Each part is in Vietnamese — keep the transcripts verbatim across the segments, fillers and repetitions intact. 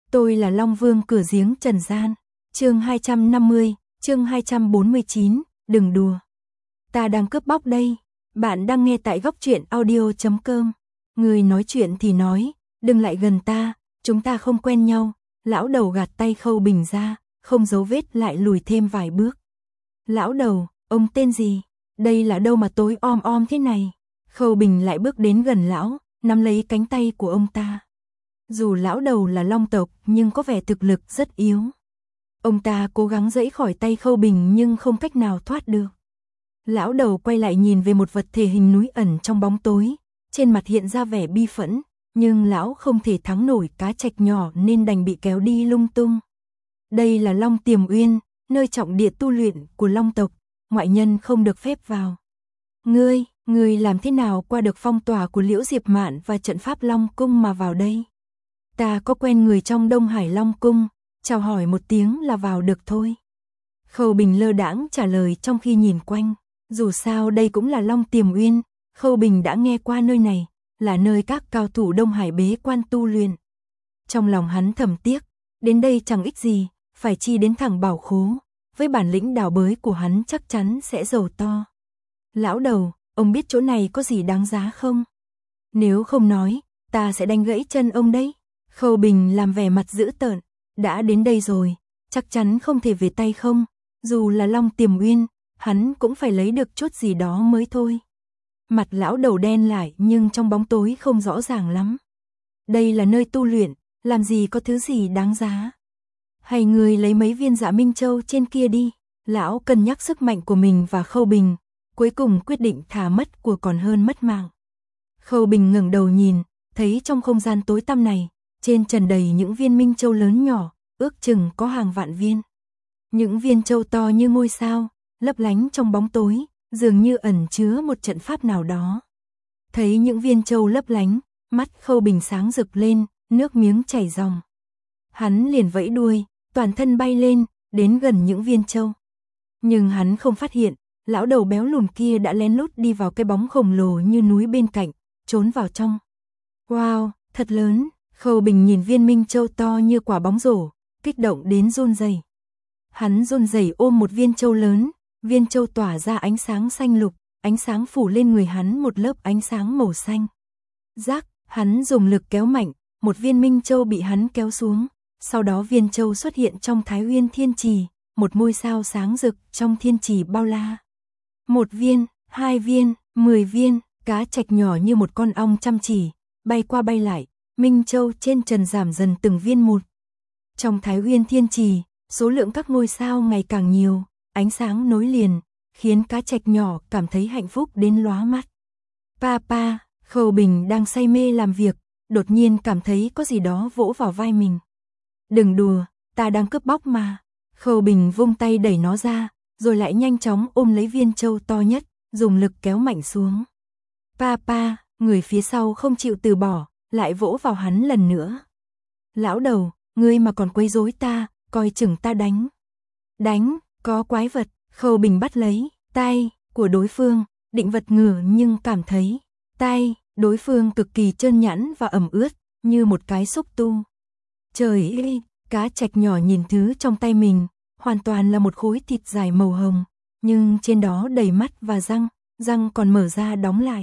Tôi là Long Vương cửa giếng trần gian. Chương hai trăm năm mươi, chương hai trăm bốn mươi chín, đừng đùa. Ta đang cướp bóc đây. Bạn đang nghe tại góc truyện audio chấm com. Người nói chuyện thì nói, đừng lại gần ta, chúng ta không quen nhau. Lão đầu gạt tay Khâu Bình ra, không giấu vết lại lùi thêm vài bước. Lão đầu, ông tên gì? Đây là đâu mà tối om om thế này? Khâu Bình lại bước đến gần lão, nắm lấy cánh tay của ông ta. Dù lão đầu là Long tộc nhưng có vẻ thực lực rất yếu. Ông ta cố gắng giãy khỏi tay Khâu Bình nhưng không cách nào thoát được. Lão đầu quay lại nhìn về một vật thể hình núi ẩn trong bóng tối, trên mặt hiện ra vẻ bi phẫn, nhưng lão không thể thắng nổi cá trạch nhỏ nên đành bị kéo đi lung tung. Đây là Long Tiềm Uyên, nơi trọng địa tu luyện của Long tộc, ngoại nhân không được phép vào. Ngươi, ngươi làm thế nào qua được phong tỏa của Liễu Diệp Mạn và trận pháp Long Cung mà vào đây? Ta có quen người trong Đông Hải Long Cung, chào hỏi một tiếng là vào được thôi. Khâu Bình lơ đãng trả lời trong khi nhìn quanh, dù sao đây cũng là Long Tiềm Uyên, Khâu Bình đã nghe qua nơi này, là nơi các cao thủ Đông Hải bế quan tu luyện. Trong lòng hắn thầm tiếc, đến đây chẳng ích gì, phải chi đến thẳng bảo khố, với bản lĩnh đào bới của hắn chắc chắn sẽ giàu to. Lão đầu, ông biết chỗ này có gì đáng giá không? Nếu không nói, ta sẽ đánh gãy chân ông đấy. Khâu Bình làm vẻ mặt dữ tợn, đã đến đây rồi, chắc chắn không thể về tay không, dù là Long Tiềm Uyên, hắn cũng phải lấy được chút gì đó mới thôi. Mặt lão đầu đen lại nhưng trong bóng tối không rõ ràng lắm. Đây là nơi tu luyện, làm gì có thứ gì đáng giá. Hay người lấy mấy viên Dạ Minh Châu trên kia đi. Lão cân nhắc sức mạnh của mình và Khâu Bình, cuối cùng quyết định thà mất của còn hơn mất mạng. Khâu Bình ngẩng đầu nhìn, thấy trong không gian tối tăm này, trên trần đầy những viên Minh Châu lớn nhỏ, ước chừng có hàng vạn viên. Những viên châu to như ngôi sao, lấp lánh trong bóng tối, dường như ẩn chứa một trận pháp nào đó. Thấy những viên châu lấp lánh, mắt Khâu Bình sáng rực lên, nước miếng chảy ròng. Hắn liền vẫy đuôi, toàn thân bay lên, đến gần những viên châu. Nhưng hắn không phát hiện, lão đầu béo lùn kia đã lén lút đi vào cái bóng khổng lồ như núi bên cạnh, trốn vào trong. Wow, thật lớn! Khâu Bình nhìn viên Minh Châu to như quả bóng rổ, kích động đến run rẩy. Hắn run rẩy ôm một viên châu lớn, viên châu tỏa ra ánh sáng xanh lục, ánh sáng phủ lên người hắn một lớp ánh sáng màu xanh. Rắc, hắn dùng lực kéo mạnh, một viên Minh Châu bị hắn kéo xuống, sau đó viên châu xuất hiện trong Thái Uyên Thiên Trì, một ngôi sao sáng rực trong thiên trì bao la. Một viên, hai viên, mười viên, cá trạch nhỏ như một con ong chăm chỉ, bay qua bay lại, Minh Châu trên trần giảm dần từng viên một. Trong Thái Uyên Thiên Trì, số lượng các ngôi sao ngày càng nhiều, ánh sáng nối liền, khiến cá trạch nhỏ cảm thấy hạnh phúc đến lóa mắt. Papa, Khâu Bình đang say mê làm việc, đột nhiên cảm thấy có gì đó vỗ vào vai mình. Đừng đùa, ta đang cướp bóc mà. Khâu Bình vung tay đẩy nó ra, rồi lại nhanh chóng ôm lấy viên châu to nhất, dùng lực kéo mạnh xuống. Papa, người phía sau không chịu từ bỏ, lại vỗ vào hắn lần nữa. Lão đầu, ngươi mà còn quấy rối ta, coi chừng ta đánh. Đánh, có quái vật. Khâu Bình bắt lấy tay của đối phương, định vật ngửa nhưng cảm thấy tay đối phương cực kỳ trơn nhẵn và ẩm ướt, như một cái xúc tu. Trời ơi, cá trạch nhỏ nhìn thứ trong tay mình, hoàn toàn là một khối thịt dài màu hồng, nhưng trên đó đầy mắt và răng, răng còn mở ra đóng lại.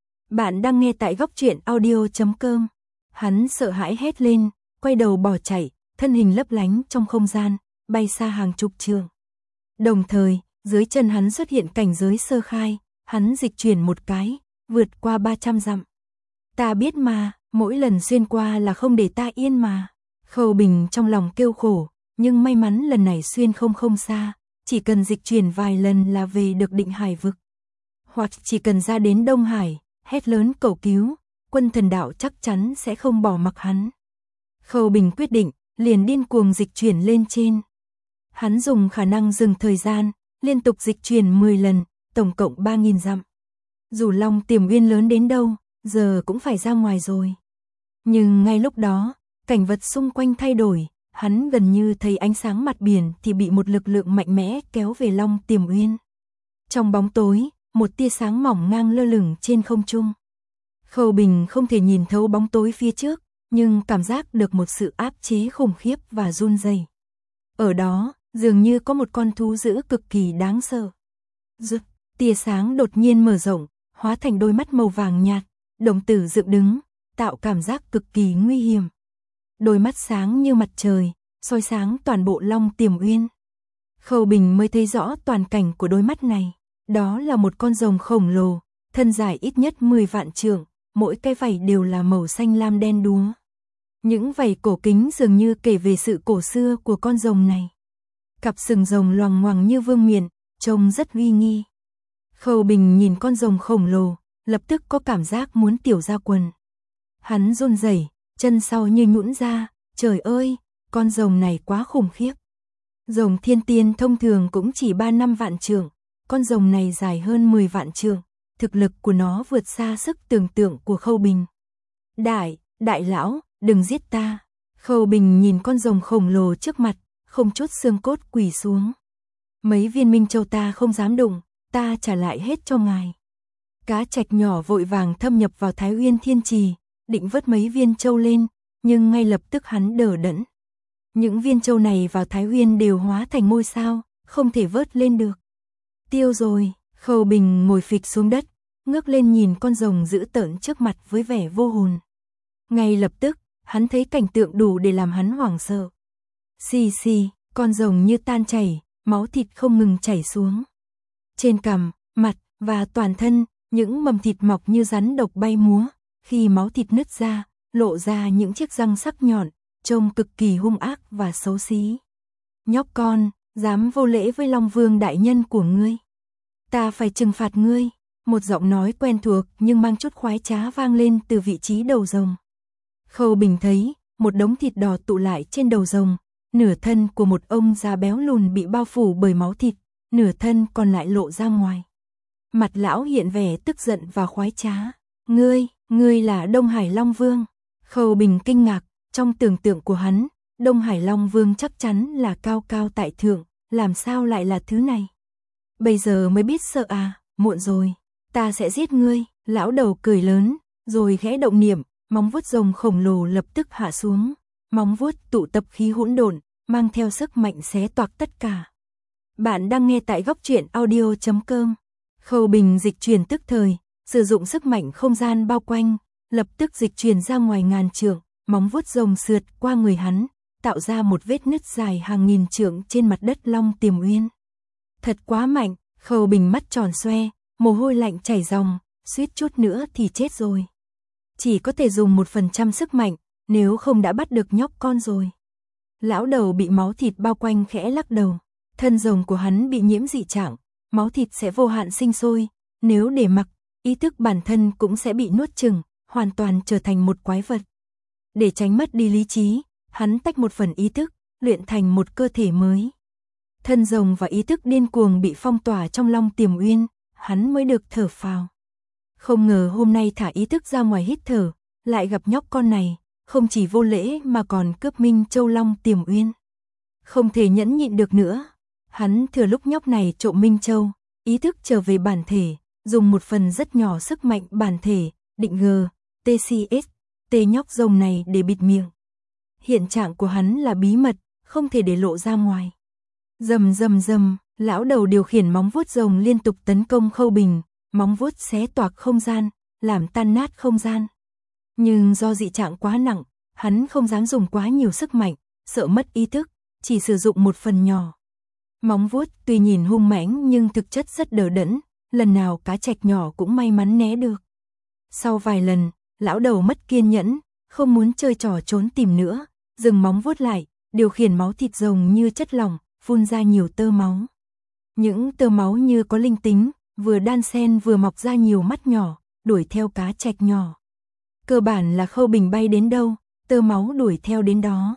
Bạn đang nghe tại góc truyện audio chấm com. Hắn sợ hãi hét lên, quay đầu bỏ chạy, thân hình lấp lánh trong không gian, bay xa hàng chục trượng. Đồng thời, dưới chân hắn xuất hiện cảnh giới sơ khai, hắn dịch chuyển một cái, vượt qua ba trăm dặm. Ta biết mà, mỗi lần xuyên qua là không để ta yên mà. Khâu Bình trong lòng kêu khổ, nhưng may mắn lần này xuyên không không xa, chỉ cần dịch chuyển vài lần là về được Định Hải vực. Hoặc chỉ cần ra đến Đông Hải, hét lớn cầu cứu, quân thần đạo chắc chắn sẽ không bỏ mặc hắn. Khâu Bình quyết định, liền điên cuồng dịch chuyển lên trên. Hắn dùng khả năng dừng thời gian, liên tục dịch chuyển mười lần, tổng cộng ba nghìn dặm. Dù Long Tiềm Uyên lớn đến đâu, giờ cũng phải ra ngoài rồi. Nhưng ngay lúc đó, cảnh vật xung quanh thay đổi, hắn gần như thấy ánh sáng mặt biển thì bị một lực lượng mạnh mẽ kéo về Long Tiềm Uyên. Trong bóng tối, một tia sáng mỏng ngang lơ lửng trên không trung. Khâu Bình không thể nhìn thấu bóng tối phía trước, nhưng cảm giác được một sự áp chế khủng khiếp và run rẩy. Ở đó, dường như có một con thú dữ cực kỳ đáng sợ. Rực, tia sáng đột nhiên mở rộng, hóa thành đôi mắt màu vàng nhạt, đồng tử dựng đứng, tạo cảm giác cực kỳ nguy hiểm. Đôi mắt sáng như mặt trời, soi sáng toàn bộ Long Tiềm Uyên. Khâu Bình mới thấy rõ toàn cảnh của đôi mắt này. Đó là một con rồng khổng lồ, thân dài ít nhất mười vạn trượng, mỗi cái vảy đều là màu xanh lam đen đúa. Những vảy cổ kính dường như kể về sự cổ xưa của con rồng này. Cặp sừng rồng loằng ngoằng như vương miện, trông rất uy nghi. Khâu Bình nhìn con rồng khổng lồ, lập tức có cảm giác muốn tiểu ra quần. Hắn run rẩy, chân sau như nhũn ra, trời ơi, con rồng này quá khủng khiếp. Rồng thiên tiên thông thường cũng chỉ ba năm vạn trượng, con rồng này dài hơn mười vạn trượng, thực lực của nó vượt xa sức tưởng tượng của Khâu Bình. Đại, đại lão, đừng giết ta. Khâu Bình nhìn con rồng khổng lồ trước mặt, không chút xương cốt quỳ xuống. Mấy viên minh châu ta không dám đụng, ta trả lại hết cho ngài. Cá trạch nhỏ vội vàng thâm nhập vào Thái Uyên Thiên Trì, định vớt mấy viên châu lên, nhưng ngay lập tức hắn đờ đẫn. Những viên châu này vào Thái Uyên đều hóa thành ngôi sao, không thể vớt lên được. Tiêu rồi, Khâu Bình ngồi phịch xuống đất, ngước lên nhìn con rồng dữ tợn trước mặt với vẻ vô hồn. Ngay lập tức, hắn thấy cảnh tượng đủ để làm hắn hoảng sợ. Xì xì, con rồng như tan chảy, máu thịt không ngừng chảy xuống. Trên cằm, mặt và toàn thân, những mầm thịt mọc như rắn độc bay múa, khi máu thịt nứt ra, lộ ra những chiếc răng sắc nhọn, trông cực kỳ hung ác và xấu xí. Nhóc con, dám vô lễ với Long Vương đại nhân của ngươi. Ta phải trừng phạt ngươi. Một giọng nói quen thuộc nhưng mang chút khoái trá vang lên từ vị trí đầu rồng. Khâu Bình thấy, một đống thịt đỏ tụ lại trên đầu rồng, nửa thân của một ông già béo lùn bị bao phủ bởi máu thịt, nửa thân còn lại lộ ra ngoài. Mặt lão hiện vẻ tức giận và khoái trá. Ngươi, ngươi là Đông Hải Long Vương. Khâu Bình kinh ngạc, trong tưởng tượng của hắn, Đông Hải Long Vương chắc chắn là cao cao tại thượng, làm sao lại là thứ này? Bây giờ mới biết sợ à, muộn rồi, ta sẽ giết ngươi. Lão đầu cười lớn, rồi khẽ động niệm, móng vuốt rồng khổng lồ lập tức hạ xuống. Móng vuốt tụ tập khí hỗn độn, mang theo sức mạnh xé toạc tất cả. Bạn đang nghe tại góc truyện audio chấm com. Khâu Bình dịch chuyển tức thời, sử dụng sức mạnh không gian bao quanh, lập tức dịch chuyển ra ngoài ngàn trượng, móng vuốt rồng sượt qua người hắn, tạo ra một vết nứt dài hàng nghìn trượng trên mặt đất Long Tiềm Uyên. Thật quá mạnh, Khâu Bình mắt tròn xoe, mồ hôi lạnh chảy ròng, suýt chút nữa thì chết rồi. Chỉ có thể dùng một phần trăm sức mạnh, nếu không đã bắt được nhóc con rồi. Lão đầu bị máu thịt bao quanh khẽ lắc đầu, thân rồng của hắn bị nhiễm dị trạng, máu thịt sẽ vô hạn sinh sôi, nếu để mặc, ý thức bản thân cũng sẽ bị nuốt chửng, hoàn toàn trở thành một quái vật. Để tránh mất đi lý trí, hắn tách một phần ý thức, luyện thành một cơ thể mới. Thân rồng và ý thức điên cuồng bị phong tỏa trong Long Tiềm Uyên, hắn mới được thở phào. Không ngờ hôm nay thả ý thức ra ngoài hít thở, lại gặp nhóc con này, không chỉ vô lễ mà còn cướp Minh Châu Long Tiềm Uyên. Không thể nhẫn nhịn được nữa, hắn thừa lúc nhóc này trộm Minh Châu, ý thức trở về bản thể, dùng một phần rất nhỏ sức mạnh bản thể, định G, tê xê ét, T nhóc rồng này để bịt miệng. Hiện trạng của hắn là bí mật, không thể để lộ ra ngoài. Rầm rầm rầm, lão đầu điều khiển móng vuốt rồng liên tục tấn công Khâu Bình, móng vuốt xé toạc không gian, làm tan nát không gian. Nhưng do dị trạng quá nặng, hắn không dám dùng quá nhiều sức mạnh, sợ mất ý thức, chỉ sử dụng một phần nhỏ. Móng vuốt tuy nhìn hung mãnh nhưng thực chất rất đờ đẫn, lần nào cá trạch nhỏ cũng may mắn né được. Sau vài lần, lão đầu mất kiên nhẫn, không muốn chơi trò trốn tìm nữa, dừng móng vuốt lại, điều khiển máu thịt rồng như chất lỏng, phun ra nhiều tơ máu. Những tơ máu như có linh tính, vừa đan xen vừa mọc ra nhiều mắt nhỏ, đuổi theo cá trạch nhỏ. Cơ bản là Khâu Bình bay đến đâu, tơ máu đuổi theo đến đó.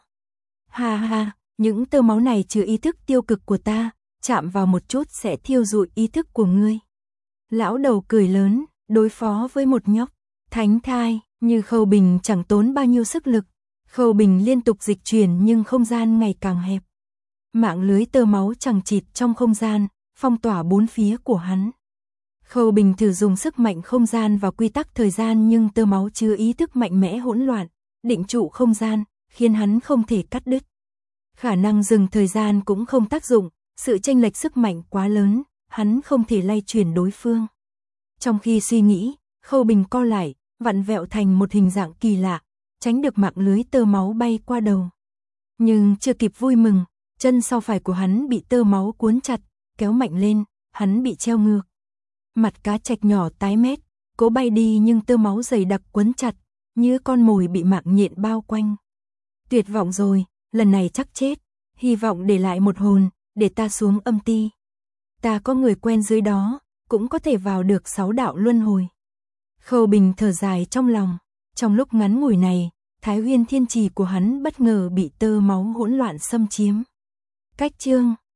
Ha ha, những tơ máu này chứa ý thức tiêu cực của ta, chạm vào một chút sẽ thiêu rụi ý thức của ngươi. Lão đầu cười lớn, đối phó với một nhóc thánh thai, như Khâu Bình chẳng tốn bao nhiêu sức lực. Khâu Bình liên tục dịch chuyển nhưng không gian ngày càng hẹp. Mạng lưới tơ máu chằng chịt trong không gian, phong tỏa bốn phía của hắn. Khâu Bình thử dùng sức mạnh không gian và quy tắc thời gian nhưng tơ máu chứa ý thức mạnh mẽ hỗn loạn, định trụ không gian, khiến hắn không thể cắt đứt. Khả năng dừng thời gian cũng không tác dụng, sự chênh lệch sức mạnh quá lớn, hắn không thể lay chuyển đối phương. Trong khi suy nghĩ, Khâu Bình co lại, vặn vẹo thành một hình dạng kỳ lạ, tránh được mạng lưới tơ máu bay qua đầu. Nhưng chưa kịp vui mừng, chân sau phải của hắn bị tơ máu cuốn chặt, kéo mạnh lên, hắn bị treo ngược. Mặt cá trạch nhỏ tái mét, cố bay đi nhưng tơ máu dày đặc quấn chặt, như con mồi bị mạng nhện bao quanh. Tuyệt vọng rồi, lần này chắc chết, hy vọng để lại một hồn, để ta xuống âm ti. Ta có người quen dưới đó, cũng có thể vào được sáu đạo luân hồi. Khâu Bình thở dài trong lòng, trong lúc ngắn ngủi này, Thái Huyên Thiên Trì của hắn bất ngờ bị tơ máu hỗn loạn xâm chiếm. Cách chương